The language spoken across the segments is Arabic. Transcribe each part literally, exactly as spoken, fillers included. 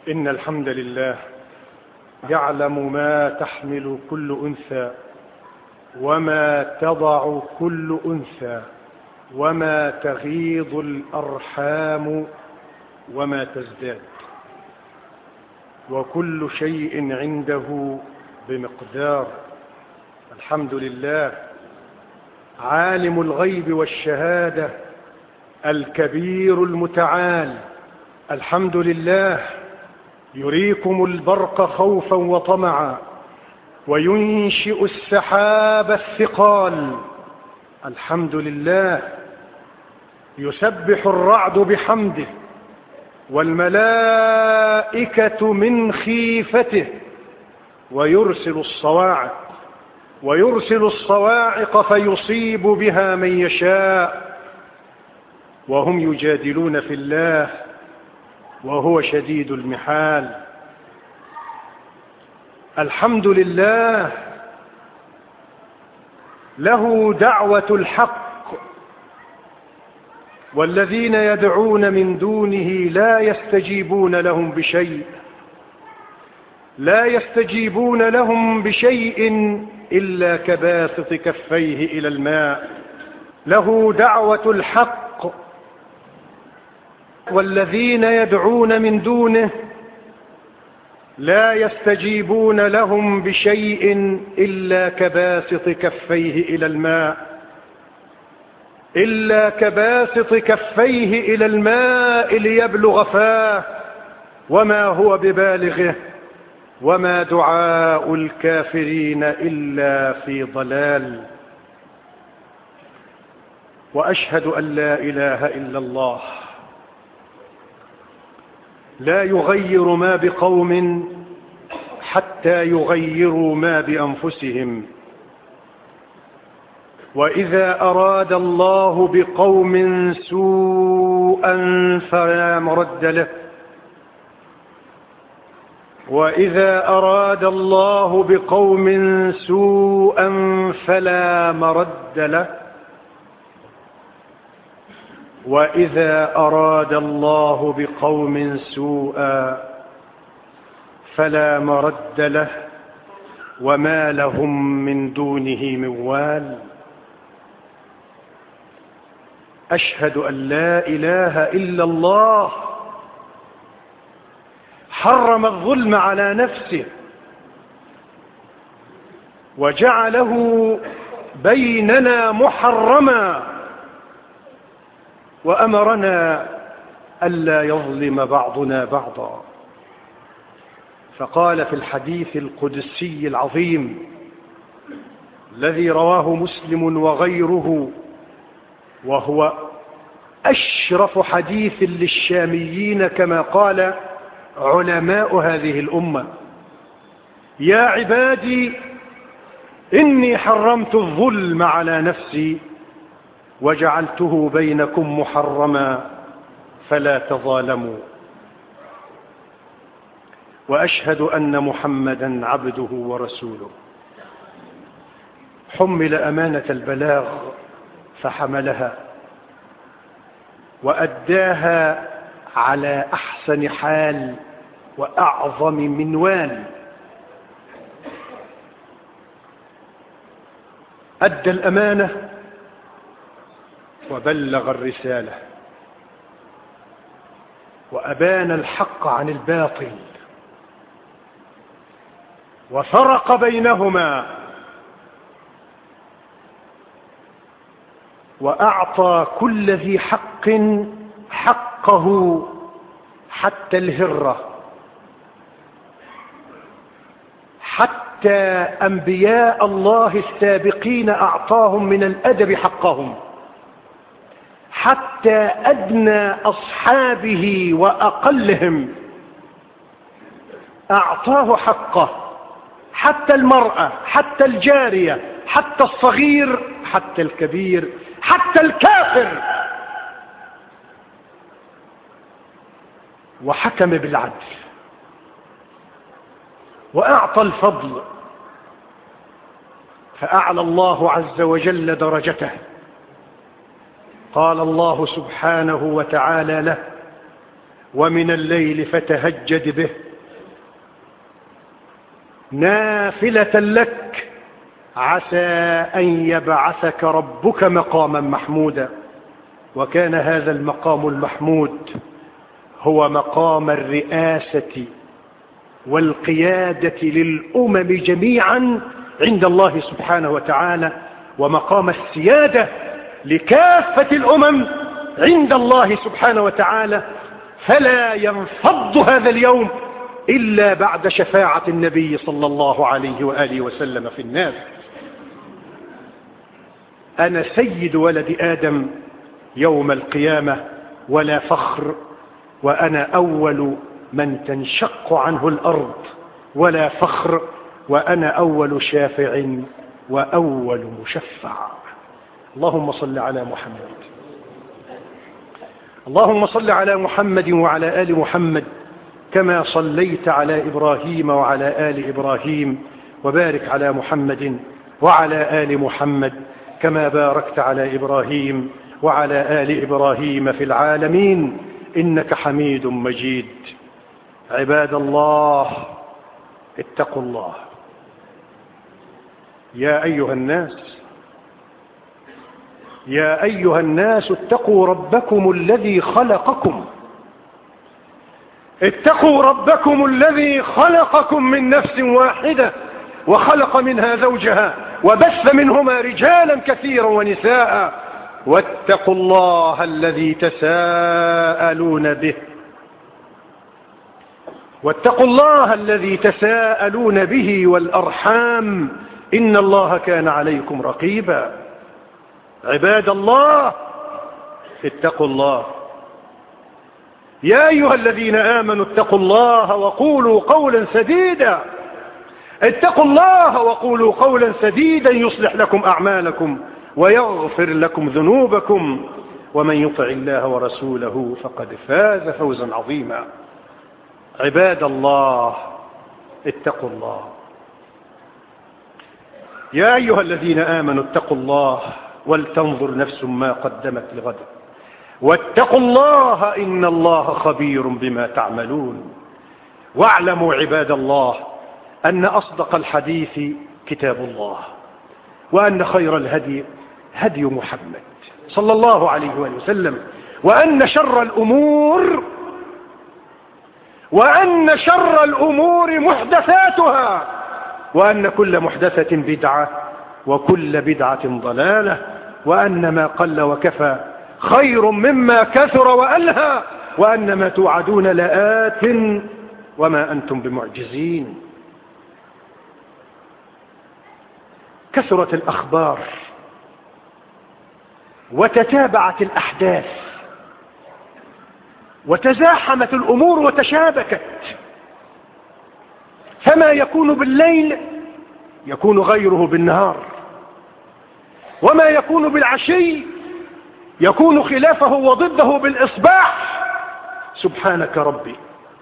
إن الحمد لله يعلم ما تحمل كل أنثى وما تضع كل أنثى وما تغيض الأرحام وما تزداد، وكل شيء عنده بمقدار. الحمد لله عالم الغيب والشهادة الكبير المتعال. الحمد لله يريكم البرق خوفا وطمعا وينشئ السحاب الثقال. الحمد لله يسبح الرعد بحمده والملائكة من خيفته ويرسل الصواعق ويرسل الصواعق فيصيب بها من يشاء وهم يجادلون في الله وهو شديد المحال. الحمد لله له دعوة الحق، والذين يدعون من دونه لا يستجيبون لهم بشيء لا يستجيبون لهم بشيء إلا كباسط كفيه إلى الماء. له دعوة الحق، والذين يدعون من دونه لا يستجيبون لهم بشيء إلا كباسط كفيه إلى الماء إلا كباسط كفيه إلى الماء ليبلغ فاه وما هو ببالغه وما دعاء الكافرين إلا في ضلال. وأشهد أن لا إله إلا الله لا يغير ما بقوم حتى يغيروا ما بأنفسهم، وإذا أراد الله بقوم سوءا فلا مرد له وإذا أراد الله بقوم سوءا فلا مرد له وإذا أراد الله بقوم سوءا فلا مرد له وما لهم من دونه من وال. أشهد أن لا إله إلا الله حرم الظلم على نفسه وجعله بيننا محرما وأمرنا ألا يظلم بعضنا بعضا، فقال في الحديث القدسي العظيم الذي رواه مسلم وغيره، وهو أشرف حديث للشاميين كما قال علماء هذه الأمة: يا عبادي إني حرمت الظلم على نفسي وجعلته بينكم محرما فلا تظالموا. وأشهد أن محمدا عبده ورسوله حمل أمانة البلاغ فحملها وأداها على أحسن حال وأعظم منوال. أدى الأمانة وبلغ الرسالة وأبان الحق عن الباطل وفرق بينهما وأعطى كل ذي حق حقه حتى الهرة، حتى أنبياء الله السابقين أعطاهم من الأدب حقهم، حتى أدنى أصحابه وأقلهم أعطاه حقه، حتى المرأة، حتى الجارية، حتى الصغير، حتى الكبير، حتى الكافر، وحكم بالعدل وأعطى الفضل، فأعلى الله عز وجل درجته. قال الله سبحانه وتعالى له: ومن الليل فتهجد به نافلة لك عسى أن يبعثك ربك مقاما محمودا. وكان هذا المقام المحمود هو مقام الرئاسة والقيادة للأمم جميعا عند الله سبحانه وتعالى، ومقام السيادة لكافة الأمم عند الله سبحانه وتعالى. فلا ينفض هذا اليوم إلا بعد شفاعة النبي صلى الله عليه وآله وسلم في الناس. أنا سيد ولد آدم يوم القيامة ولا فخر، وأنا أول من تنشق عنه الأرض ولا فخر، وأنا أول شافع وأول مشفع. اللهم صل على محمد. اللهم صل على محمد وعلى آل محمد كما صليت على إبراهيم وعلى آل إبراهيم، وبارك على محمد وعلى آل محمد كما باركت على إبراهيم وعلى آل إبراهيم في العالمين إنك حميد مجيد. عباد الله، اتقوا الله. يا أيها الناس يا أيها الناس اتقوا ربكم الذي خلقكم اتقوا ربكم الذي خلقكم من نفس واحدة وخلق منها زوجها وبث منهما رجالا كثيرا ونساء واتقوا الله الذي تساءلون به واتقوا الله الذي تساءلون به والأرحام إن الله كان عليكم رقيبا. عباد الله، اتقوا الله. يا أيها الذين آمنوا اتقوا الله وقولوا قولا سديدا اتقوا الله وقولوا قولا سديدا يصلح لكم أعمالكم ويغفر لكم ذنوبكم، ومن يطع الله ورسوله فقد فاز فوزا عظيما. عباد الله، اتقوا الله. يا أيها الذين آمنوا اتقوا الله ولتنظر نفس ما قدمت لغد واتقوا الله إن الله خبير بما تعملون. واعلموا عباد الله أن أصدق الحديث كتاب الله، وأن خير الهدي هدي محمد صلى الله عليه وآله وسلم، وأن شر الأمور وأن شر الأمور محدثاتها، وأن كل محدثة بدعة وكل بدعة ضلالة، وأن ما قل وكفى خير مما كثر وألهى، وأن ما توعدون لآت وما أنتم بمعجزين. كثرت الأخبار وتتابعت الأحداث وتزاحمت الأمور وتشابكت، فما يكون بالليل يكون غيره بالنهار، وما يكون بالعشي يكون خلافه وضده بالإصباح. سبحانك ربي.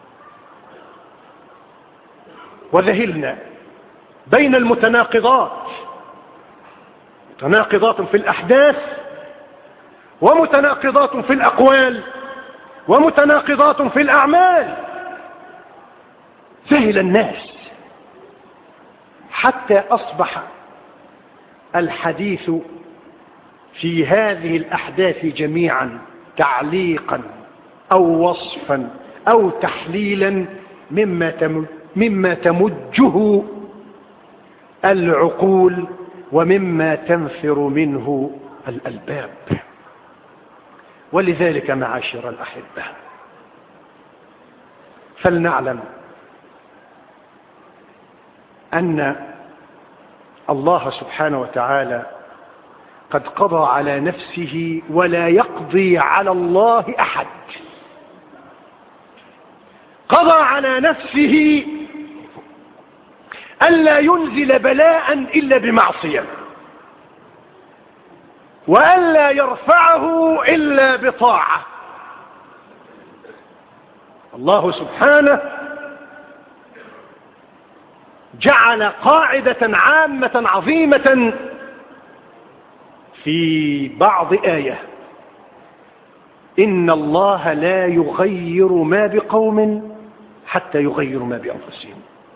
وذهلنا بين المتناقضات، متناقضات في الأحداث ومتناقضات في الأقوال ومتناقضات في الأعمال. ذهل الناس حتى أصبح الحديث في هذه الأحداث جميعا تعليقا أو وصفا أو تحليلا مما مما تمجه العقول ومما تنفر منه الألباب. ولذلك معاشر الأحبة، فلنعلم أن الله سبحانه وتعالى قد قضى على نفسه ولا يقضي على الله أحد. قضى على نفسه ألا ينزل بلاء إلا بمعصية، وألا يرفعه إلا بطاعة. الله سبحانه جعل قاعدة عامة عظيمة في بعض آية إن الله لا يغير ما بقوم حتى يغيروا ما بأنفسهم.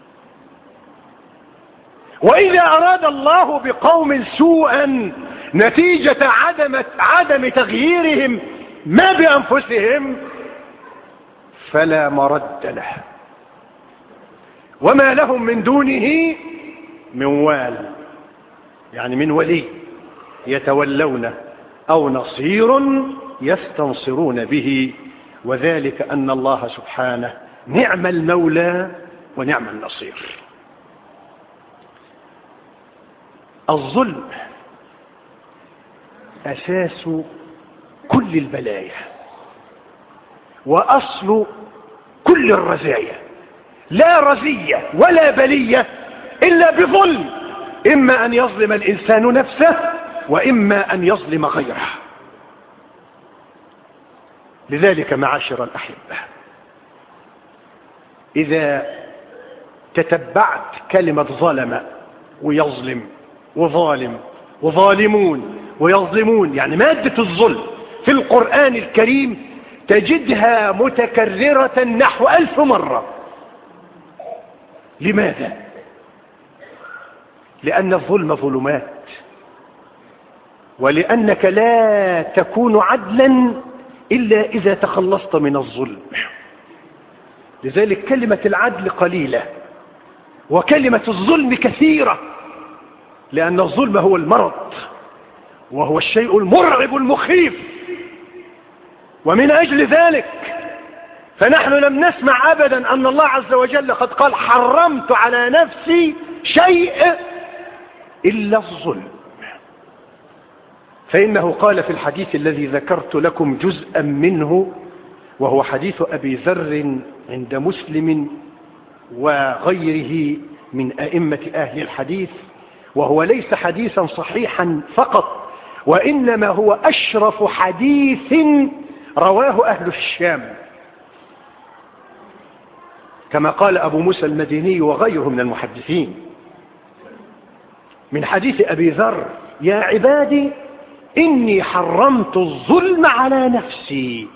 وإذا أراد الله بقوم سوءا نتيجة عدم, عدم تغييرهم ما بأنفسهم فلا مرد له، وما لهم من دونه من وال، يعني من ولي يتولونه أو نصير يستنصرون به، وذلك أن الله سبحانه نعم المولى ونعم النصير. الظلم أساس كل البلايا وأصل كل الرزايا، لا رزية ولا بلية إلا بظلم، إما أن يظلم الإنسان نفسه وإما أن يظلم غيره. لذلك معاشر الأحبة، إذا تتبعت كلمة ظلم ويظلم وظالم وظالمون ويظلمون، يعني مادة الظلم في القرآن الكريم تجدها متكررة نحو ألف مرة. لماذا؟ لأن الظلم ظلمات، ولأنك لا تكون عدلا إلا إذا تخلصت من الظلم. لذلك كلمة العدل قليلة وكلمة الظلم كثيرة، لأن الظلم هو المرض وهو الشيء المرعب المخيف. ومن أجل ذلك فنحن لم نسمع أبدا أن الله عز وجل قد قال حرمت على نفسي شيء إلا الظلم، فإنه قال في الحديث الذي ذكرت لكم جزءا منه، وهو حديث أبي ذر عند مسلم وغيره من أئمة أهل الحديث، وهو ليس حديثا صحيحا فقط، وإنما هو أشرف حديث رواه أهل الشام، كما قال أبو موسى المديني وغيره من المحدثين، من حديث أبي ذر: يا عبادي إني حرمت الظلم على نفسي،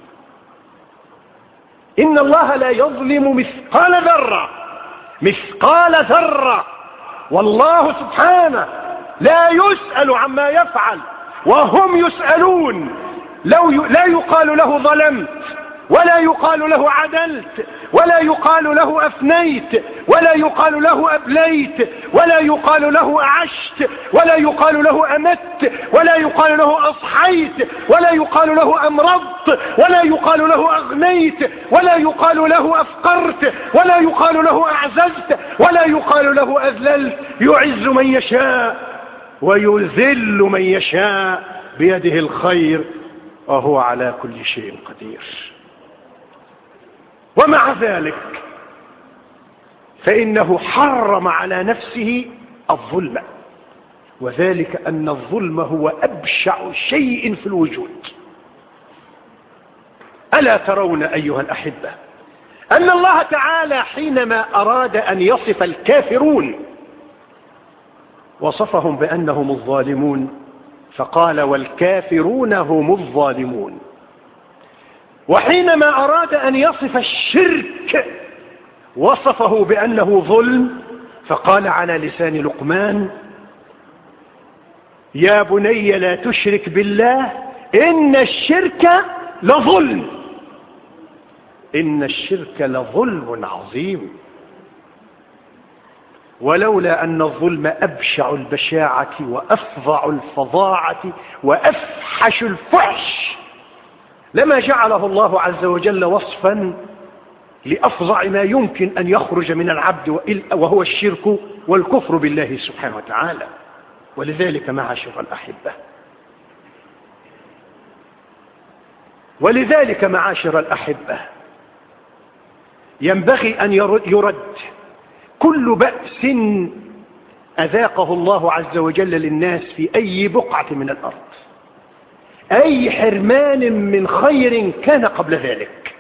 إن الله لا يظلم مثقال ذرة، مثقال ذرة، والله سبحانه لا يسأل عما يفعل وهم يسألون. لو ي... لا يقال له ظلمت، ولا يقال له عدلت، ولا يقال له أفنيت، ولا يقال له أبليت، ولا يقال له أعشت، ولا يقال له أمت، ولا يقال له أصحيت، ولا يقال له أمرضت، ولا يقال له أغنيت، ولا يقال له أفقرت، ولا يقال له أعززت، ولا يقال له أذللت. يعز من يشاء ويذل من يشاء بيده الخير وهو على كل شيء قدير. ومع ذلك فإنه حرم على نفسه الظلم، وذلك أن الظلم هو أبشع شيء في الوجود. ألا ترون أيها الأحبة أن الله تعالى حينما أراد أن يصف الكافرون وصفهم بأنهم الظالمون، فقال والكافرون هم الظالمون. وحينما أراد أن يصف الشرك وصفه بأنه ظلم، فقال على لسان لقمان: يا بني لا تشرك بالله إن الشرك لظلم، إن الشرك لظلم عظيم. ولولا أن الظلم أبشع البشاعة وأفظع الفظاعة وأفحش الفحش لما جعله الله عز وجل وصفا لأفظع ما يمكن أن يخرج من العبد، وهو الشرك والكفر بالله سبحانه وتعالى. ولذلك معاشر الأحبة ولذلك معاشر الأحبة ينبغي أن يرد كل بأس أذاقه الله عز وجل للناس في أي بقعة من الأرض، أي حرمان من خير كان قبل ذلك،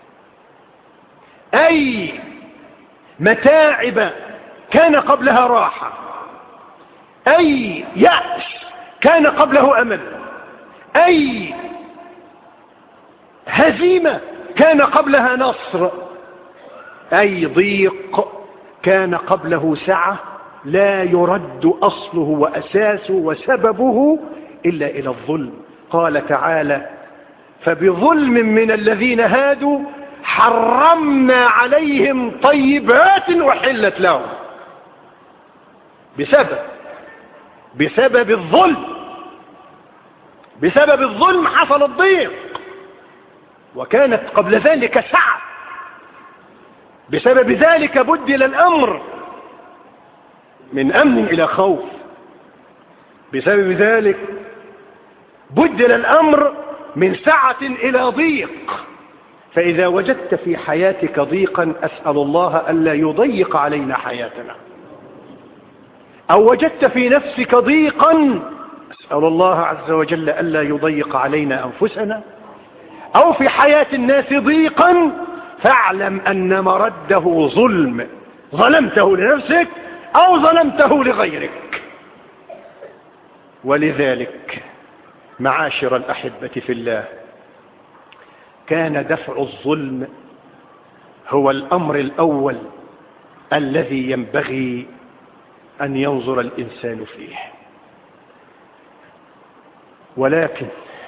أي متاعب كان قبلها راحة، أي يأس كان قبله أمل، أي هزيمة كان قبلها نصر، أي ضيق كان قبله سعة لا يرد أصله وأساسه وسببه إلا إلى الظلم. قال تعالى: فبظلم من الذين هادوا حرمنا عليهم طيبات أحلت لهم. بسبب بسبب الظلم بسبب الظلم حصل الضيق، وكانت قبل ذلك سعة. بسبب ذلك بدل الأمر من أمن إلى خوف. بسبب ذلك بدل الأمر من سعة إلى ضيق. فإذا وجدت في حياتك ضيقا أسأل الله ألا يضيق علينا حياتنا، أو وجدت في نفسك ضيقا أسأل الله عز وجل ألا يضيق علينا أنفسنا، أو في حياة الناس ضيقا فاعلم أن مرده ظلم، ظلمته لنفسك أو ظلمته لغيرك. ولذلك معاشر الأحبة في الله، كان دفع الظلم هو الأمر الأول الذي ينبغي أن ينظر الإنسان فيه. ولكن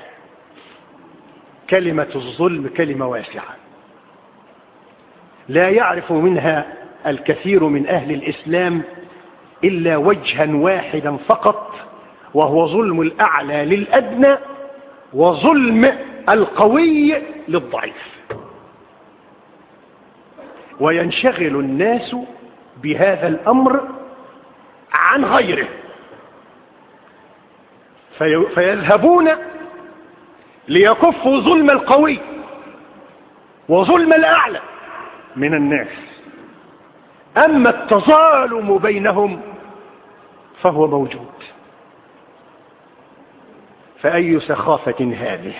كلمة الظلم كلمة واسعة لا يعرف منها الكثير من أهل الإسلام إلا وجها واحدا فقط، وهو ظلم الأعلى للأدنى وظلم القوي للضعيف. وينشغل الناس بهذا الأمر عن غيره، في فيذهبون ليكفوا ظلم القوي وظلم الأعلى من الناس. أما التظالم بينهم فهو موجود. فأي سخافة هذه،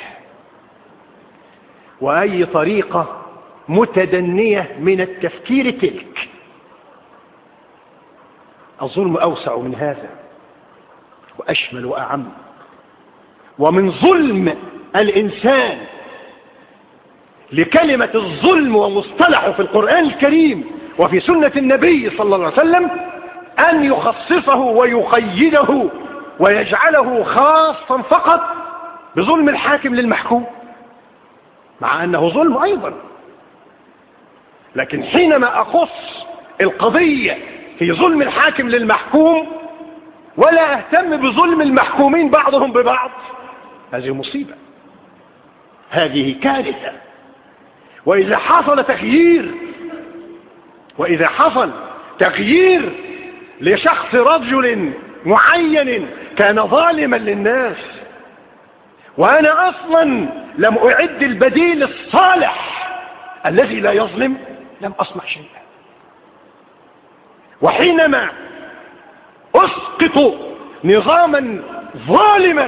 وأي طريقة متدنية من التفكير تلك. الظلم أوسع من هذا وأشمل وأعم. ومن ظلم الإنسان لكلمة الظلم ومصطلحه في القرآن الكريم وفي سنة النبي صلى الله عليه وسلم أن يخصصه ويقيده ويجعله خاصا فقط بظلم الحاكم للمحكوم، مع أنه ظلم أيضا. لكن حينما أخص القضية في ظلم الحاكم للمحكوم ولا أهتم بظلم المحكومين بعضهم ببعض، هذه مصيبة، هذه كارثة. وإذا حصل تغيير وإذا حصل تغيير لشخص رجل معين كان ظالما للناس، وأنا أصلا لم أعد البديل الصالح الذي لا يظلم، لم أصنع شيئا. وحينما أسقط نظاما ظالما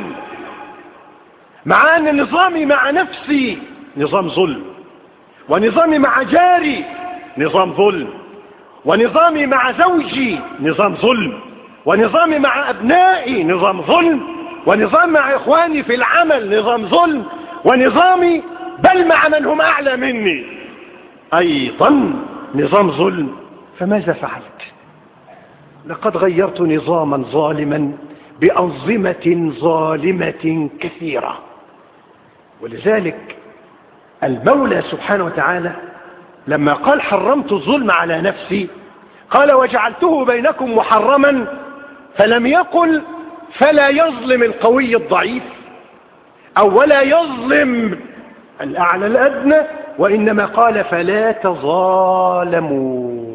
مع أن نظامي مع نفسي نظام ظلم، ونظامي مع جاري نظام ظلم، ونظامي مع زوجي نظام ظلم، ونظامي مع أبنائي نظام ظلم، ونظام مع إخواني في العمل نظام ظلم، ونظامي بل مع من هم أعلى مني أيضا نظام ظلم. فماذا فعلت؟ لقد غيرت نظاما ظالما بأنظمة ظالمة كثيرة. ولذلك المولى سبحانه وتعالى لما قال حرمت الظلم على نفسي قال وجعلته بينكم محرما، فلم يقل فلا يظلم القوي الضعيف أو ولا يظلم الأعلى الأدنى، وإنما قال فلا تظالموا.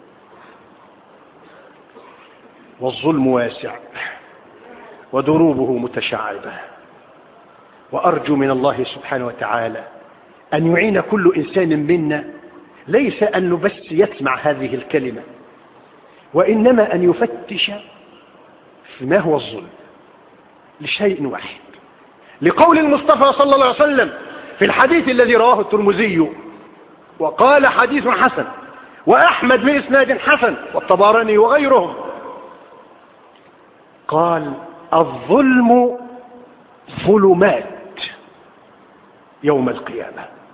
والظلم واسع ودروبه متشعبة، وأرجو من الله سبحانه وتعالى أن يعين كل إنسان منا ليس أنه بس يسمع هذه الكلمة، وإنما أن يفتش ما هو الظلم لشيء واحد، لقول المصطفى صلى الله عليه وسلم في الحديث الذي رواه الترمذي وقال حديث حسن، وأحمد بإسناد حسن والطبراني وغيرهم، قال الظلم ظلمات يوم القيامة.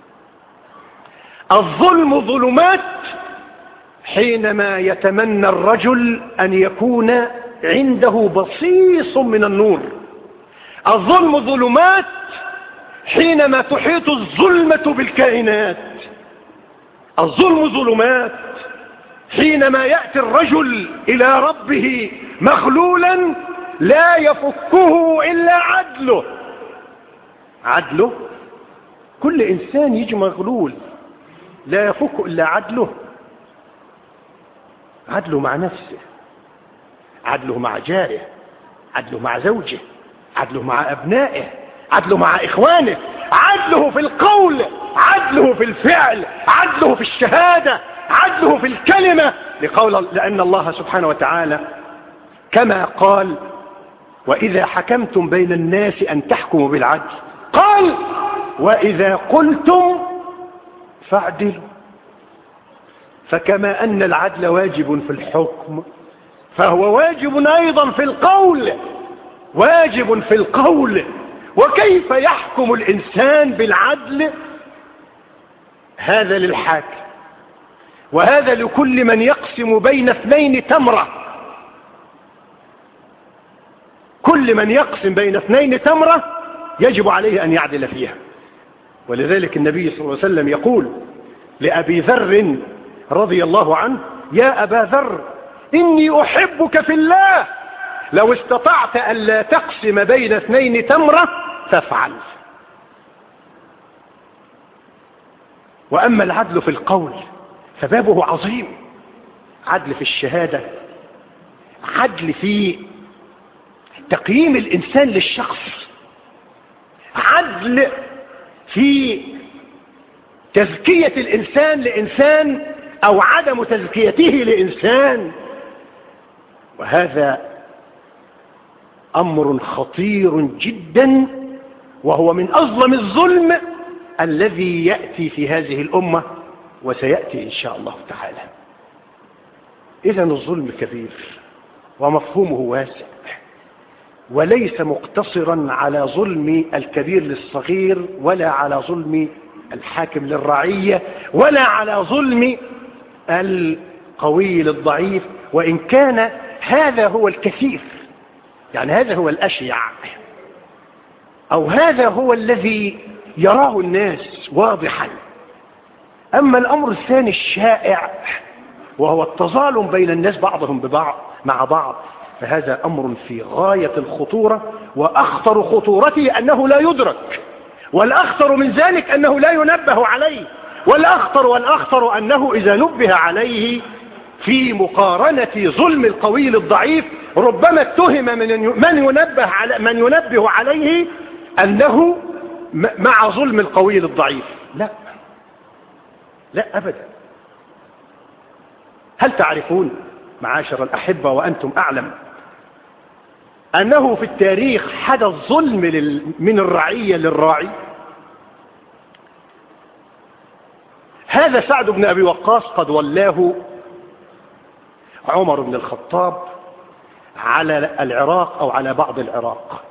الظلم ظلمات حينما يتمنى الرجل أن يكون عنده بصيص من النور. الظلم ظلمات حينما تحيط الظلمة بالكائنات. الظلم ظلمات حينما يأتي الرجل إلى ربه مغلولا لا يفكه إلا عدله. عدله، كل إنسان يجي مغلول لا يفك إلا عدله. عدله مع نفسه، عدله مع جاره، عدله مع زوجه، عدله مع أبنائه، عدله مع إخوانه، عدله في القول، عدله في الفعل، عدله في الشهادة، عدله في الكلمة. لقول لأن الله سبحانه وتعالى كما قال: وإذا حكمتم بين الناس أن تحكموا بالعدل، قال: وإذا قلتم فاعدلوا. فكما أن العدل واجب في الحكم فهو واجب أيضا في القول، واجب في القول. وكيف يحكم الإنسان بالعدل؟ هذا للحاكم، وهذا لكل من يقسم بين اثنين تمرة. كل من يقسم بين اثنين تمرة يجب عليه أن يعدل فيها. ولذلك النبي صلى الله عليه وسلم يقول لأبي ذر رضي الله عنه: يا أبا ذر، إني أحبك في الله، لو استطعت ألا تقسم بين اثنين تمرة فافعل. وأما العدل في القول فبابه عظيم. عدل في الشهادة، عدل في تقييم الإنسان للشخص، عدل في تزكية الإنسان لإنسان أو عدم تزكيته لإنسان. وهذا أمر خطير جدا، وهو من أظلم الظلم الذي يأتي في هذه الأمة وسيأتي إن شاء الله تعالى. إذن الظلم كبير ومفهومه واسع، وليس مقتصرا على ظلم الكبير للصغير، ولا على ظلم الحاكم للرعية، ولا على ظلم القوي للضعيف، وإن كان هذا هو الكثير، يعني هذا هو الأشيع، أو هذا هو الذي يراه الناس واضحا. أما الأمر الثاني الشائع وهو التظالم بين الناس بعضهم ببعض مع بعض، فهذا أمر في غاية الخطورة، وأخطر خطورته أنه لا يدرك، والأخطر من ذلك أنه لا ينبه عليه، والأخطر والأخطر أنه إذا نبه عليه في مقارنة ظلم القوي للضعيف ربما اتهم من ينبه على من ينبه عليه أنه مع ظلم القوي للضعيف. لا لا أبدا. هل تعرفون معاشر الأحبة وأنتم أعلم أنه في التاريخ حدث ظلم من الرعية للراعي؟ هذا سعد بن أبي وقاص قد ولاه عمر بن الخطاب على العراق أو على بعض العراق،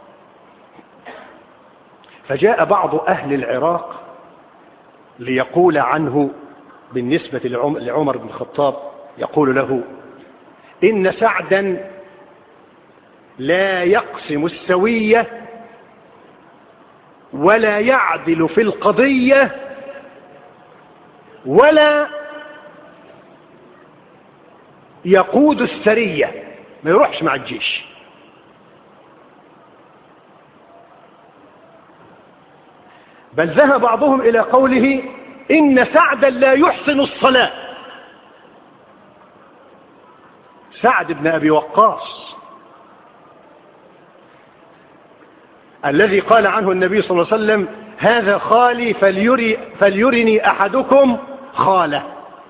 فجاء بعض أهل العراق ليقول عنه بالنسبة لعمر بن الخطاب، يقول له: إن سعدا لا يقسم السوية ولا يعدل في القضية ولا يقود السرية، ما يروحش مع الجيش. بل ذهب بعضهم إلى قوله: إن سعدا لا يحسن الصلاة. سعد بن أبي وقاص الذي قال عنه النبي صلى الله عليه وسلم: هذا خالي فليري فليرني أحدكم خاله.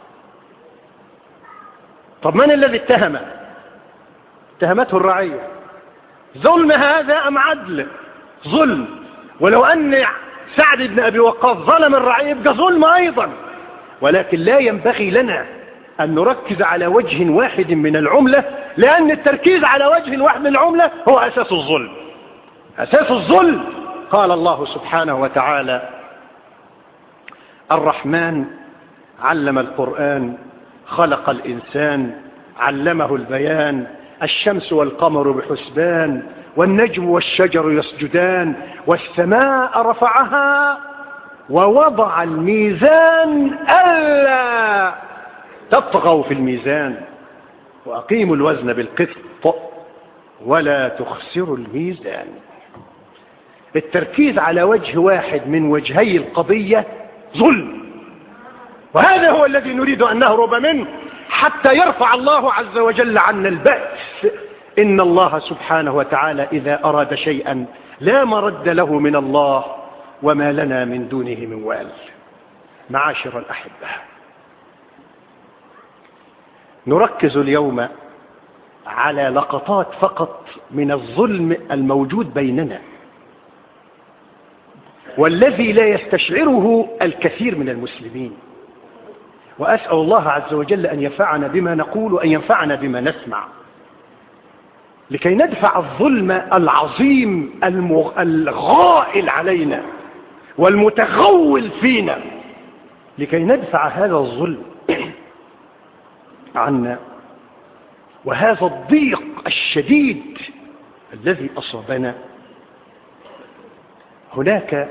طب من الذي اتهم؟ اتهمته الرعية. ظلم هذا أم عدل؟ ظلم. ولو أن سعد بن أبي وقاص ظلم الرعية يبقى ظلم أيضا، ولكن لا ينبغي لنا أن نركز على وجه واحد من العملة، لأن التركيز على وجه واحد من العملة هو أساس الظلم. أساس الظلم قال الله سبحانه وتعالى: الرحمن علم القرآن، خلق الإنسان، علمه البيان، الشمس والقمر بحسبان، والنجم والشجر يسجدان، والسماء رفعها ووضع الميزان ألا تطغوا في الميزان وأقيموا الوزن بالقسط ولا تخسروا الميزان. التركيز على وجه واحد من وجهي القضية ظلم، وهذا هو الذي نريد أن نهرب منه حتى يرفع الله عز وجل عنا البأس. إن الله سبحانه وتعالى إذا أراد شيئا لا مرد له من الله، وما لنا من دونه من وال. معاشر الأحبة، نركز اليوم على لقطات فقط من الظلم الموجود بيننا، والذي لا يستشعره الكثير من المسلمين. وأسأل الله عز وجل أن ينفعنا بما نقول وأن ينفعنا بما نسمع، لكي ندفع الظلم العظيم الغائل علينا والمتغول فينا، لكي ندفع هذا الظلم عنا وهذا الضيق الشديد الذي أصابنا. هناك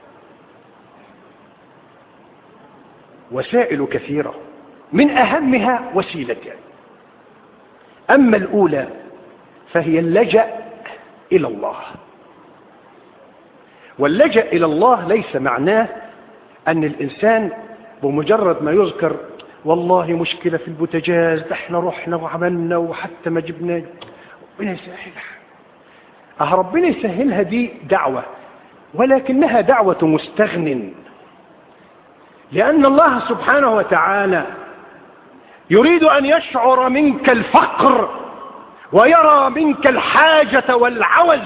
وسائل كثيرة، من أهمها وسيلتان. أما الأولى فهي اللجأ إلى الله. واللجأ إلى الله ليس معناه أن الإنسان بمجرد ما يذكر والله مشكلة في البوتاجاز، احنا رحنا وعملنا وحتى ما جبنا، ربنا يسهلها. اه ربنا يسهلها دي دعوة، ولكنها دعوة مستغن، لأن الله سبحانه وتعالى يريد أن يشعر منك الفقر ويرى منك الحاجة والعوز.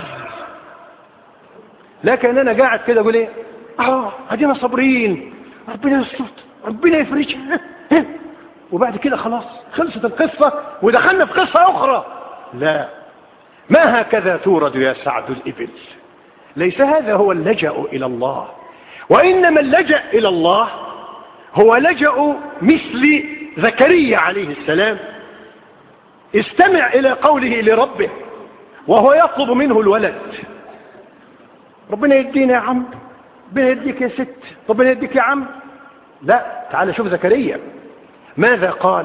لكن أنا قاعد كده أقول إيه، آه هدينا صابرين، ربنا يستر، ربنا يفرجها، وبعد كده خلاص خلصت القصة ودخلنا في قصة أخرى. لا، ما هكذا تورد يا سعد الإبل. ليس هذا هو اللجأ إلى الله، وإنما اللجأ إلى الله هو لجأ مثل زكريا عليه السلام. استمع إلى قوله لربه وهو يطلب منه الولد. ربنا يدينا يا عم، ربنا يديك يا ست، ربنا يديك يا عم. لا، تعال شوف زكريا ماذا قال.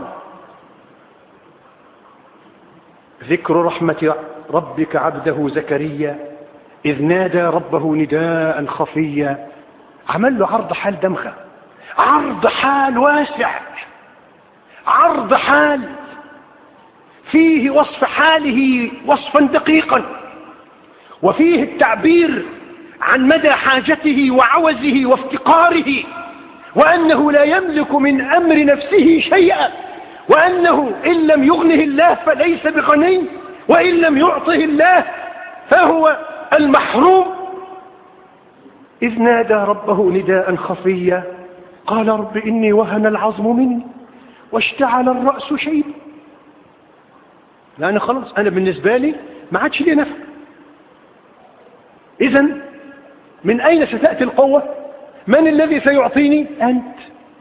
ذكر رحمة ربك عبده زكريا إذ نادى ربه نداء خفيا. عمل له عرض حال دمغة، عرض حال واسع، عرض حال فيه وصف حاله وصفا دقيقا، وفيه التعبير عن مدى حاجته وعوزه وافتقاره، وأنه لا يملك من أمر نفسه شيئا، وأنه إن لم يغنه الله فليس بغني، وإن لم يعطه الله فهو المحروم. إذ نادى ربه نداء خفيا قال رب إني وهن العظم مني واشتعل الرأس شيبا. لأن خلاص أنا بالنسبة لي ما عادش لي نفع. إذن من أين ستأتي القوة؟ من الذي سيعطيني؟ أنت.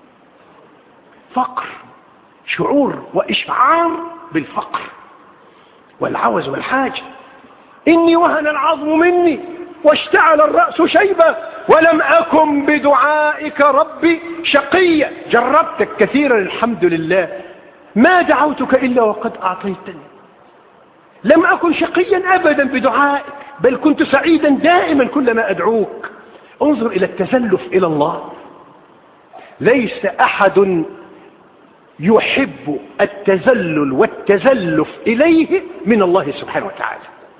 فقر، شعور وإشعار بالفقر والعوز والحاجة. إني وهن العظم مني واشتعل الرأس شيبا ولم أكن بدعائك ربي شقيا. جربتك كثيرا الحمد لله، ما دعوتك إلا وقد أعطيتني. لم أكن شقيا أبدا بدعائك، بل كنت سعيدا دائما كلما أدعوك. انظر إلى التزلف إلى الله. ليس أحد يحب التذلل والتزلف إليه من الله سبحانه وتعالى.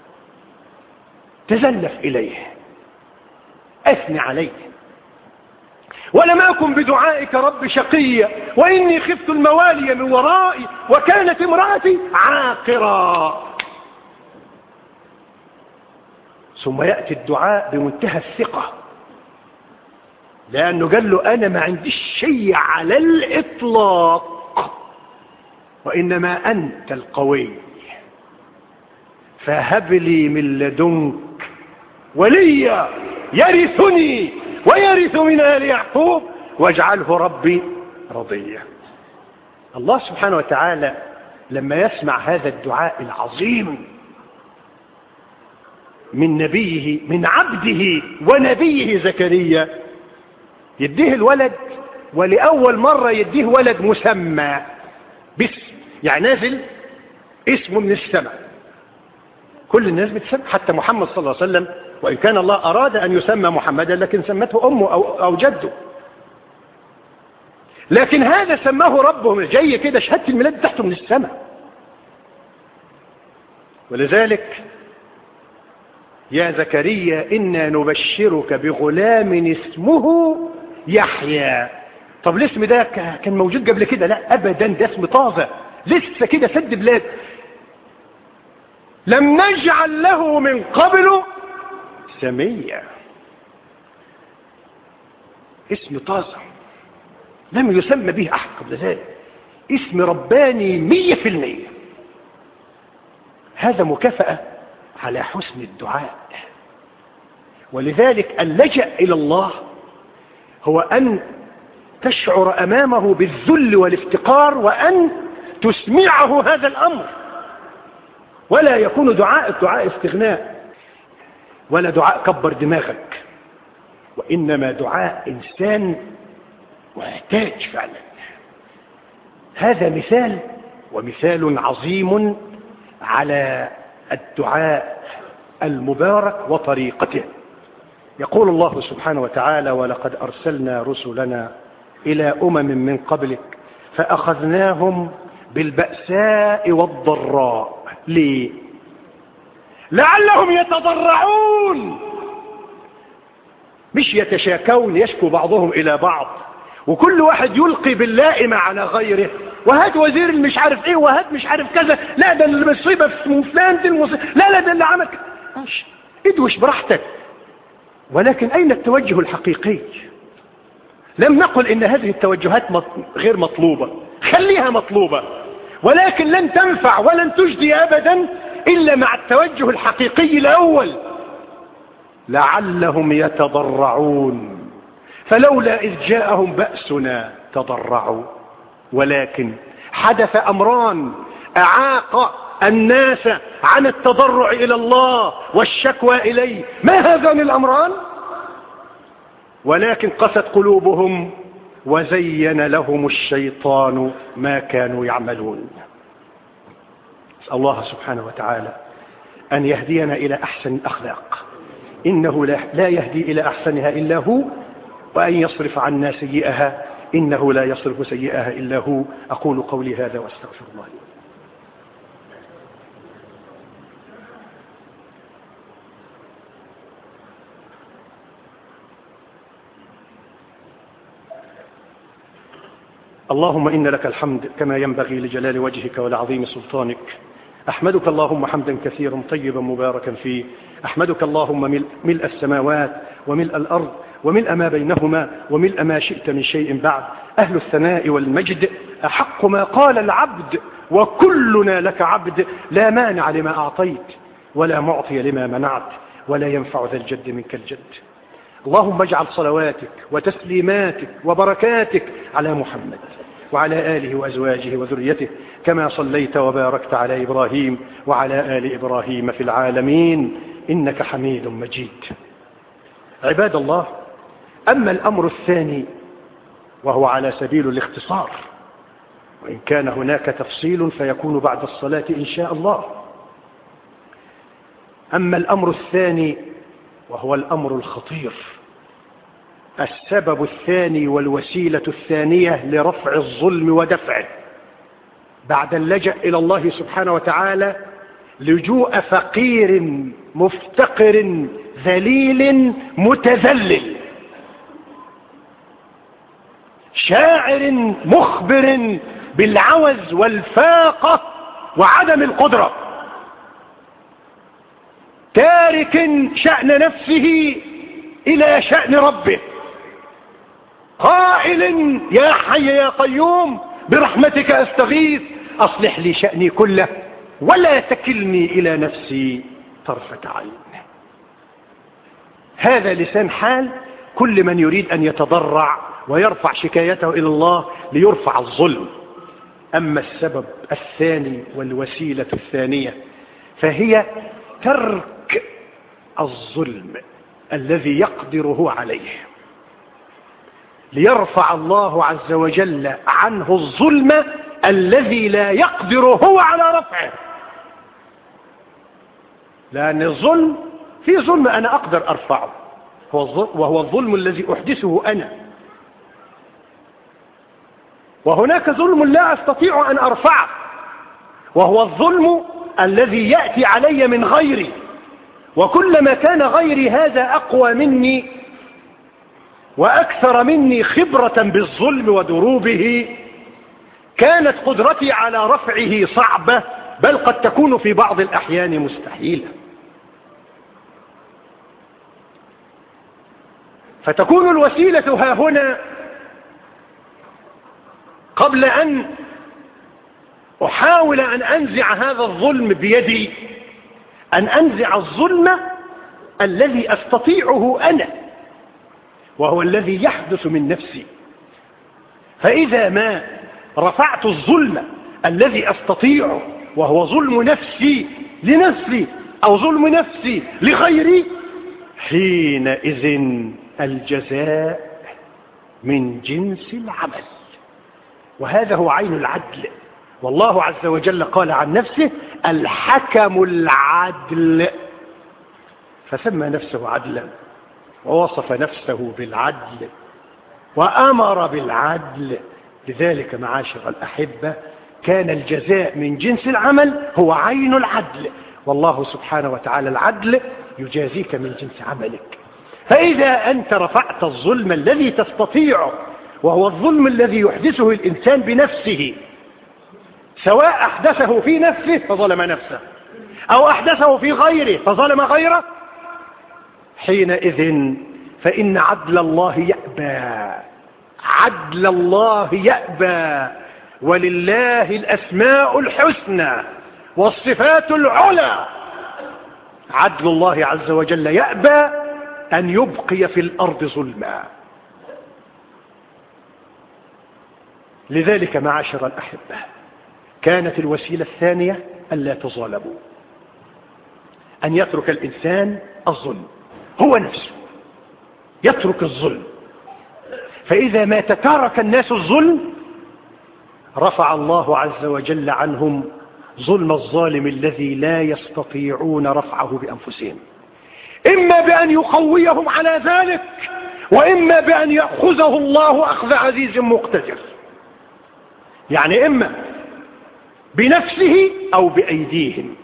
تزلف إليه، أثني عليه. ولم أكن بدعائك رب شقيا وإني خفت الموالي من ورائي وكانت امرأتي عاقرا. ثم يأتي الدعاء بمنتهى الثقة، لأنه قال له أنا ما عنديش شيء على الإطلاق، وإنما أنت القوي، فهب لي من لدنك وليا يرثني ويرث من آل يعقوب واجعله ربي رضية. الله سبحانه وتعالى لما يسمع هذا الدعاء العظيم من نبيه، من عبده ونبيه زكريا، يديه الولد، ولأول مرة يديه ولد مسمى باسم، يعني نازل اسمه من السماء. كل الناس بتسمى، حتى محمد صلى الله عليه وسلم، وإن كان الله أراد أن يسمى محمدا لكن سمته أمه أو, أو جده، لكن هذا سماه ربه جاي كده، شهادة الميلاد تحته من السماء. ولذلك يا زكريا إنا نبشرك بغلام اسمه يحيى. طب الاسم ده كان موجود قبل كده؟ لا أبدا، ده اسم طازة لسه كده سد بلاد، لم نجعل له من قبل سميا. اسم طازة لم يسمى به أحد قبل ذلك، اسم رباني مية في المية. هذا مكافأة على حسن الدعاء. ولذلك اللجأ إلى الله هو أن تشعر أمامه بالذل والافتقار، وأن تسمعه هذا الأمر، ولا يكون دعاء الدعاء استغناء، ولا دعاء كبر دماغك، وإنما دعاء إنسان محتاج فعلا. هذا مثال، ومثال عظيم على الدعاء المبارك وطريقته. يقول الله سبحانه وتعالى: ولقد أرسلنا رسلنا إلى أمم من قبلك فأخذناهم بالبأساء والضراء. ليه؟ لعلهم يتضرعون، مش يتشاكون، يشكو بعضهم إلى بعض، وكل واحد يلقي باللائمة على غيره، وهات وزير مش عارف ايه، وهات مش عارف كذا، لا ده اللي مصيبة في فلان، دي المصيبة، لا لا ده اللي عمل كذا. ادوش براحتك، ولكن أين التوجه الحقيقي؟ لم نقل إن هذه التوجهات غير مطلوبة، خليها مطلوبة، ولكن لن تنفع ولن تجدي أبدا إلا مع التوجه الحقيقي الأول. لعلهم يتضرعون، فلولا إذ جاءهم بأسنا تضرعوا، ولكن حدث أمران أعاق الناس عن التضرع إلى الله والشكوى إليه. ما هذان الأمران؟ ولكن قست قلوبهم وزين لهم الشيطان ما كانوا يعملون. أسأل الله سبحانه وتعالى أن يهدينا إلى أحسن الأخلاق، إنه لا يهدي إلى أحسنها إلا هو، وأن يصرف عنا سيئها، إنه لا يصرف سيئها إلا هو. أقول قولي هذا وأستغفر الله لي. اللهم إن لك الحمد كما ينبغي لجلال وجهك ولعظيم سلطانك. أحمدك اللهم حمدا كثيرا طيبا مباركا فيه. أحمدك اللهم ملء, ملء السماوات وملء الأرض وملء ما بينهما وملء ما شئت من شيء بعد. أهل الثناء والمجد أحق ما قال العبد، وكلنا لك عبد، لا مانع لما أعطيت ولا معطي لما منعت ولا ينفع ذا الجد منك الجد. اللهم اجعل صلواتك وتسليماتك وبركاتك على محمد وعلى آله وأزواجه وذريته، كما صليت وباركت على إبراهيم وعلى آل إبراهيم في العالمين إنك حميد مجيد. عباد الله، أما الأمر الثاني وهو على سبيل الاختصار، وإن كان هناك تفصيل فيكون بعد الصلاة إن شاء الله. أما الأمر الثاني وهو الأمر الخطير، السبب الثاني والوسيلة الثانية لرفع الظلم ودفعه بعد اللجأ إلى الله سبحانه وتعالى، لجوء فقير مفتقر ذليل متذلل، شاعر مخبر بالعوز والفاقة وعدم القدرة، تارك شأن نفسه إلى شأن ربه، قائل يا حي يا قيوم برحمتك أستغيث أصلح لي شأني كله ولا تكلني إلى نفسي طرفة عين. هذا لسان حال كل من يريد أن يتضرع ويرفع شكايته إلى الله ليرفع الظلم. أما السبب الثاني والوسيلة الثانية فهي ترك الظلم الذي يقدر هو عليه، ليرفع الله عز وجل عنه الظلم الذي لا يقدر هو على رفعه. لأن الظلم في ظلم أنا أقدر أرفعه، وهو الظلم الذي أحدثه أنا، وهناك ظلم لا أستطيع أن أرفعه، وهو الظلم الذي يأتي علي من غيري. وكلما كان غيري هذا أقوى مني وأكثر مني خبرة بالظلم ودروبه، كانت قدرتي على رفعه صعبة، بل قد تكون في بعض الأحيان مستحيلة. فتكون الوسيلة ها هنا قبل أن أحاول أن أنزع هذا الظلم بيدي، أن أنزع الظلم الذي أستطيعه أنا، وهو الذي يحدث من نفسي. فإذا ما رفعت الظلم الذي أستطيعه، وهو ظلم نفسي لنفسي أو ظلم نفسي لغيري، حينئذ الجزاء من جنس العمل. وهذا هو عين العدل. والله عز وجل قال عن نفسه الحكم العدل، فسمى نفسه عدلا ووصف نفسه بالعدل وأمر بالعدل. لذلك معاشر الأحبة كان الجزاء من جنس العمل هو عين العدل، والله سبحانه وتعالى العدل يجازيك من جنس عملك. فإذا أنت رفعت الظلم الذي تستطيعه، وهو الظلم الذي يحدثه الإنسان بنفسه، سواء أحدثه في نفسه فظلم نفسه أو أحدثه في غيره فظلم غيره، حينئذ فإن عدل الله يأبى، عدل الله يأبى، ولله الأسماء الحسنى والصفات العلى. عدل الله عز وجل يأبى أن يبقي في الأرض ظلما. لذلك معاشر الأحبة كانت الوسيلة الثانية ألا تظالموا، أن يترك الإنسان الظلم، هو نفسه يترك الظلم. فإذا ما تتارك الناس الظلم رفع الله عز وجل عنهم ظلم الظالم الذي لا يستطيعون رفعه بأنفسهم، إما بأن يقويهم على ذلك، وإما بأن يأخذه الله أخذ عزيز مقتدر. يعني إما بنفسه أو بأيديهم.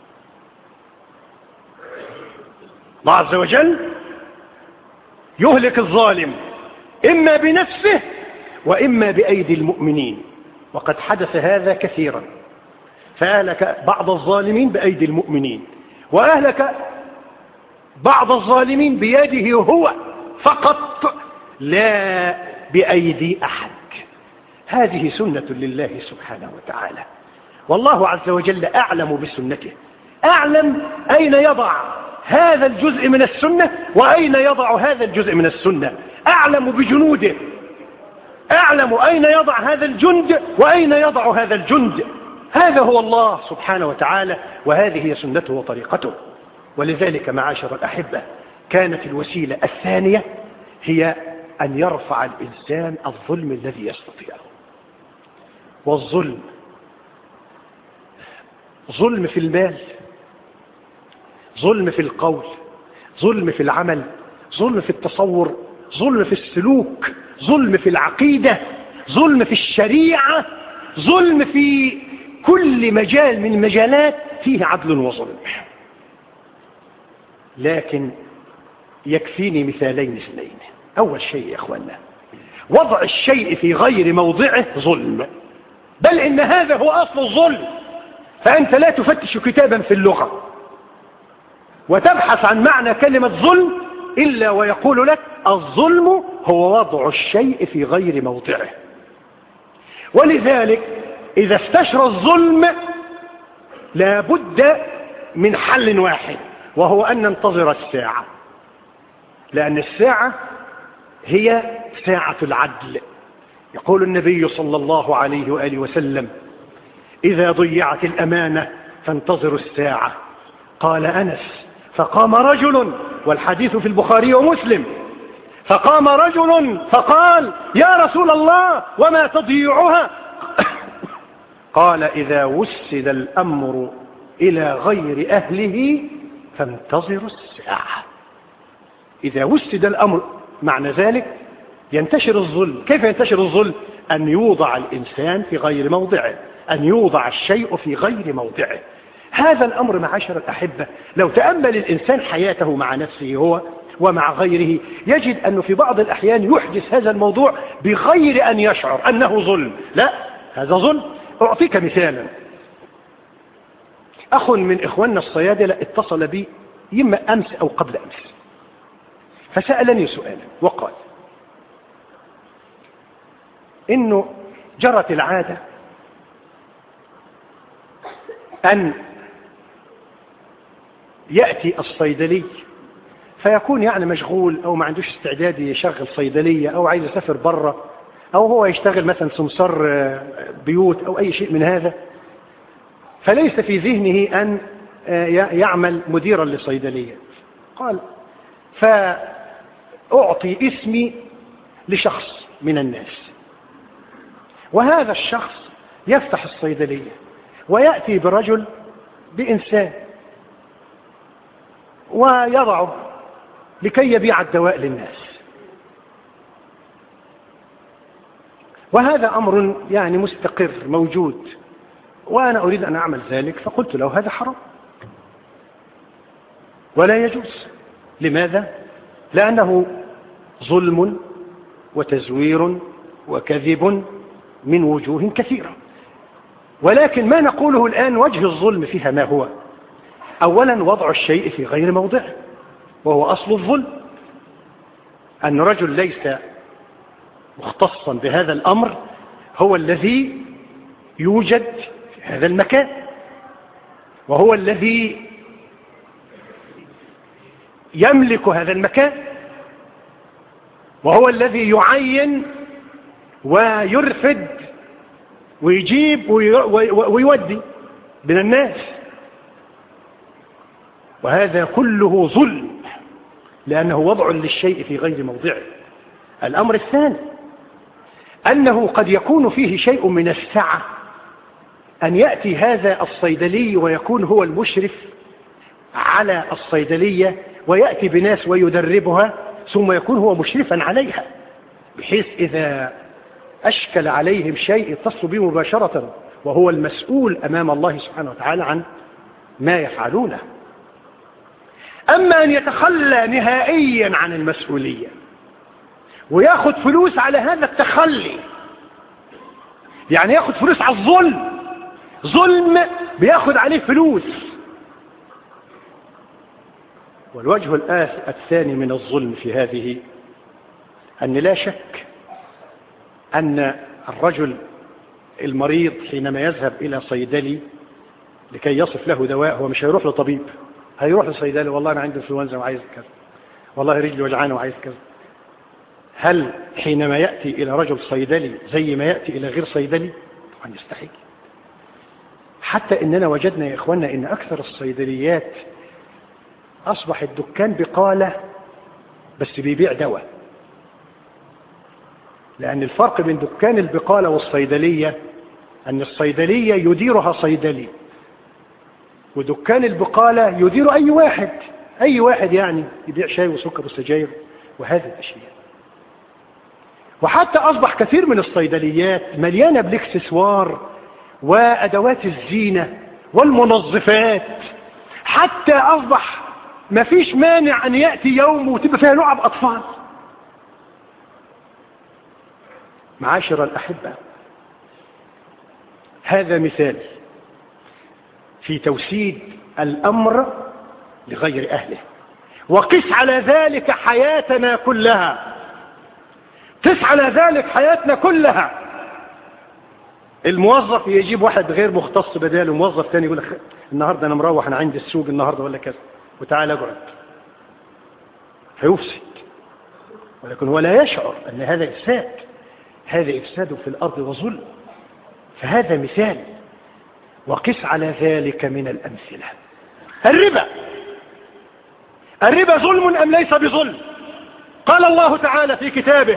الله عز وجل يهلك الظالم إما بنفسه وإما بأيدي المؤمنين، وقد حدث هذا كثيرا، فأهلك بعض الظالمين بأيدي المؤمنين، وأهلك بعض الظالمين بيده هو فقط لا بأيدي أحد. هذه سنة لله سبحانه وتعالى، والله عز وجل أعلم بسنته، أعلم أين يضع هذا الجزء من السنة وأين يضع هذا الجزء من السنة، أعلم بجنوده، أعلم أين يضع هذا الجند وأين يضع هذا الجند. هذا هو الله سبحانه وتعالى، وهذه هي سنته وطريقته. ولذلك معاشر الأحبة كانت الوسيلة الثانية هي أن يرفع الإنسان الظلم الذي يستطيعه. والظلم ظلم في المال، ظلم في القول، ظلم في العمل، ظلم في التصور، ظلم في السلوك، ظلم في العقيدة، ظلم في الشريعة، ظلم في كل مجال من مجالات فيه عدل وظلم. لكن يكفيني مثالين اثنين. أول شيء يا أخوانا، وضع الشيء في غير موضعه ظلم، بل إن هذا هو أصل الظلم. فأنت لا تفتش كتابا في اللغة وتبحث عن معنى كلمة ظلم إلا ويقول لك الظلم هو وضع الشيء في غير موضعه. ولذلك إذا استشرى الظلم لا بد من حل واحد، وهو أن ننتظر الساعة، لأن الساعة هي ساعة العدل. يقول النبي صلى الله عليه وآله وسلم: إذا ضيعت الأمانة فانتظروا الساعة. قال أنس: فقام رجل، والحديث في البخاري ومسلم، فقام رجل فقال: يا رسول الله وما تضييعها؟ قال: إذا وسد الأمر إلى غير أهله فانتظروا الساعة. إذا وسد الأمر معنى ذلك ينتشر الظلم. كيف ينتشر الظلم؟ أن يوضع الإنسان في غير موضعه، أن يوضع الشيء في غير موضعه. هذا الأمر معاشر الأحبة لو تأمل الإنسان حياته مع نفسه هو ومع غيره يجد أنه في بعض الأحيان يحدث هذا الموضوع بغير أن يشعر أنه ظلم. لا، هذا ظلم. أعطيك مثالا. أخ من إخواننا الصيادلة اتصل بي إما أمس أو قبل أمس، فسألني سؤالا وقال إنه جرت العادة أن يأتي الصيدلي فيكون يعني مشغول أو ما عندوش استعداد يشغل صيدلية أو عايز يسافر بره أو هو يشتغل مثلا سمسار بيوت أو أي شيء من هذا، فليس في ذهنه أن يعمل مديرا لصيدلية. قال: فأعطي اسمي لشخص من الناس، وهذا الشخص يفتح الصيدلية ويأتي برجل بإنسان ويضعه لكي يبيع الدواء للناس، وهذا أمر يعني مستقر موجود، وأنا أريد أن أعمل ذلك. فقلت له: هذا حرام ولا يجوز. لماذا؟ لأنه ظلم وتزوير وكذب من وجوه كثيرة. ولكن ما نقوله الآن وجه الظلم فيها ما هو؟ أولا وضع الشيء في غير موضعه، وهو أصل الظلم. أن رجل ليس مختصا بهذا الأمر هو الذي يوجد في هذا المكان، وهو الذي يملك هذا المكان، وهو الذي يعين ويرفد ويجيب ويودي من الناس، وهذا كله ظلم لأنه وضع للشيء في غير موضعه. الأمر الثاني أنه قد يكون فيه شيء من السعة، أن يأتي هذا الصيدلي ويكون هو المشرف على الصيدلية ويأتي بناس ويدربها ثم يكون هو مشرفا عليها، بحيث إذا أشكل عليهم شيء يتصل به مباشرة، وهو المسؤول أمام الله سبحانه وتعالى عن ما يفعلونه. أما أن يتخلى نهائيا عن المسؤولية ويأخذ فلوس على هذا التخلي، يعني يأخذ فلوس على الظلم، ظلم بيأخذ عليه فلوس. والوجه الثاني من الظلم في هذه أن لا شك أن الرجل المريض حينما يذهب إلى صيدلي لكي يصف له دواء، هو مش هيروح لطبيب، هيروح لصيدلي: والله أنا عندي انفلونزا وعايز كذا، والله رجلي وجعانة وعايز كذا. هل حينما يأتي إلى رجل صيدلي زي ما يأتي إلى غير صيدلي؟ طبعا يستحيل. حتى إننا وجدنا يا إخواننا إن أكثر الصيدليات أصبح الدكان بقالة بس بيبيع دواء، لأن الفرق بين دكان البقالة والصيدلية أن الصيدلية يديرها صيدلي، ودكان البقالة يدير أي واحد، أي واحد يعني يبيع شاي وسكر وسجاير وهذه الأشياء. وحتى أصبح كثير من الصيدليات مليانة بالاكسسوار وأدوات الزينة والمنظفات، حتى أصبح ما فيش مانع أن يأتي يوم وتبقى فيها لعب أطفال. معاشر الأحبة، هذا مثال في توسيد الأمر لغير أهله. وقس على ذلك حياتنا كلها، قس على ذلك حياتنا كلها. الموظف يجيب واحد غير مختص بداله، موظف تاني يقول لك: النهاردة أنا مروح، أنا عندي السوق النهاردة ولا كذا، وتعال اقعد. هيفسد ولكن هو لا يشعر أن هذا إفساد، هذا إفساد في الأرض وظلم. فهذا مثال، وقس على ذلك من الأمثلة. الربا، الربا ظلم أم ليس بظلم؟ قال الله تعالى في كتابه: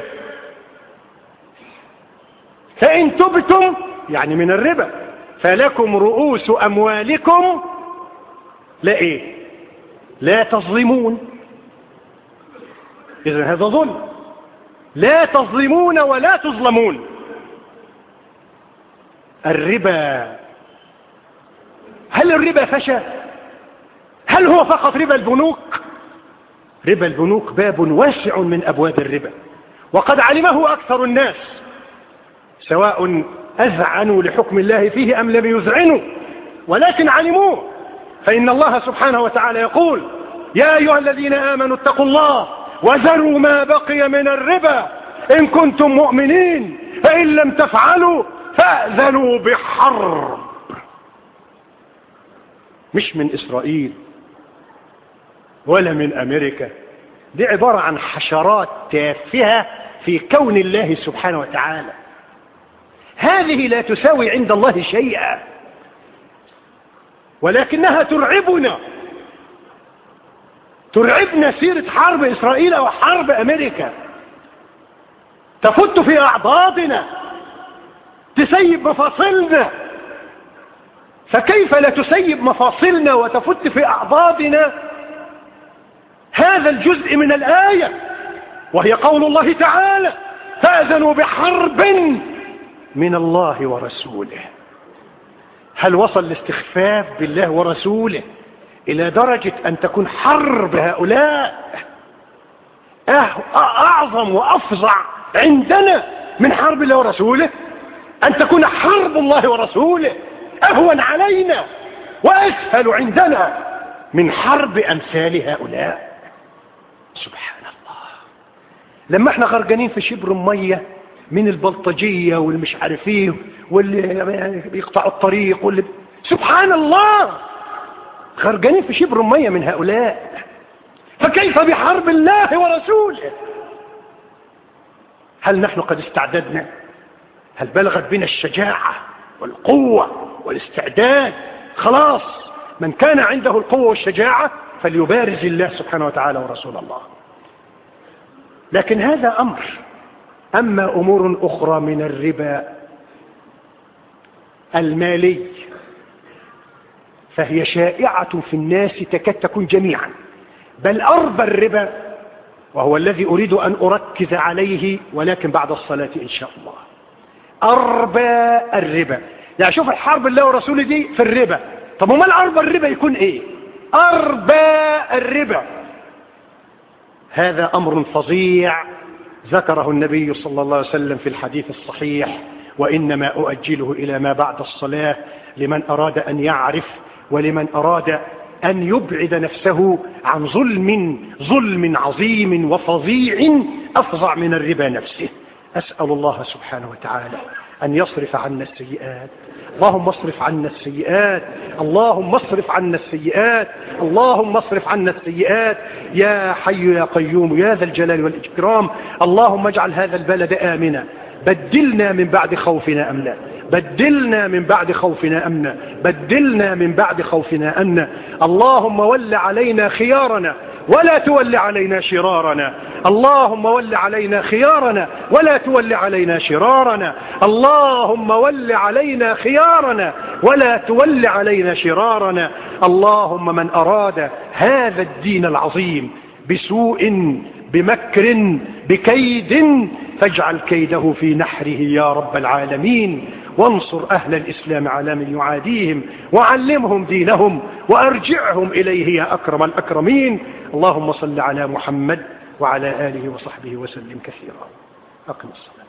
فإن تبتم، يعني من الربا، فلكم رؤوس أموالكم لا إيه لا تظلمون. إذن هذا ظلم، لا تظلمون ولا تظلمون. الربا، هل الربا فشى؟ هل هو فقط ربا البنوك؟ ربا البنوك باب واسع من أبواب الربا، وقد علمه أكثر الناس، سواء أذعنوا لحكم الله فيه أم لم يذعنوا، ولكن علموه. فإن الله سبحانه وتعالى يقول: يا أيها الذين آمنوا اتقوا الله وذروا ما بقي من الربا إن كنتم مؤمنين فإن لم تفعلوا فأذنوا بحرب. مش من إسرائيل ولا من أمريكا، دي عبارة عن حشرات تافهة في كون الله سبحانه وتعالى. هذه لا تساوي عند الله شيئا، ولكنها ترعبنا، ترعبنا سيرة حرب إسرائيل أو حرب أمريكا، تفت في أعضادنا، تسيب مفاصلنا. فكيف لا تسيب مفاصلنا وتفت في أعضادنا هذا الجزء من الآية، وهي قول الله تعالى: فأذنوا بحرب من الله ورسوله. هل وصل الاستخفاف بالله ورسوله إلى درجة أن تكون حرب هؤلاء أعظم وأفظع عندنا من حرب الله ورسوله؟ أن تكون حرب الله ورسوله أهون علينا وأسهل عندنا من حرب أمثال هؤلاء. سبحان الله. لما احنا غرقانين في شبر مية من البلطجية والمش عارفين واللي بيقطعوا الطريق واللي سبحان الله، غرقانين في شبر مية من هؤلاء، فكيف بحرب الله ورسوله؟ هل نحن قد استعددنا؟ هل بلغت بنا الشجاعة والقوة والاستعداد؟ خلاص، من كان عنده القوة والشجاعة فليبارز الله سبحانه وتعالى ورسول الله. لكن هذا أمر. أما أمور أخرى من الربا المالي فهي شائعة في الناس تكاد تكون جميعا، بل أربى الربا، وهو الذي أريد أن أركز عليه ولكن بعد الصلاة إن شاء الله. أربى الربا، يعني شوف الحرب الله ورسوله دي في الربا. طب وما الأربى الربا يكون إيه؟ أربى الربا هذا أمر فظيع ذكره النبي صلى الله عليه وسلم في الحديث الصحيح: وإنما أؤجله إلى ما بعد الصلاة، لمن أراد أن يعرف ولمن أراد أن يبعد نفسه عن ظلم ظلم عظيم وفظيع أفظع من الربا نفسه. أسأل الله سبحانه وتعالى أن يصرف عنا السيئات. اللهم اصرف عنا السيئات، اللهم اصرف عنا السيئات، اللهم اصرف عنا السيئات يا حي يا قيوم يا ذا الجلال والإكرام. اللهم اجعل هذا البلد آمنا، بدلنا من بعد خوفنا أمنا، بدلنا من بعد خوفنا أمنا، بدلنا من بعد خوفنا أمنا. اللهم ول علينا خيارنا ولا تول علينا شرارنا، اللهم ول علينا خيارنا ولا تول علينا شرارنا، اللهم ول علينا خيارنا ولا تول علينا شرارنا. اللهم من أراد هذا الدين العظيم بسوء بمكر بكيد فاجعل كيده في نحره يا رب العالمين، وانصر أهل الإسلام على من يعاديهم، وعلمهم دينهم، وأرجعهم إليه يا أكرم الأكرمين. اللهم صل على محمد وعلى آله وصحبه وسلم كثيرا. أقم الصلاة.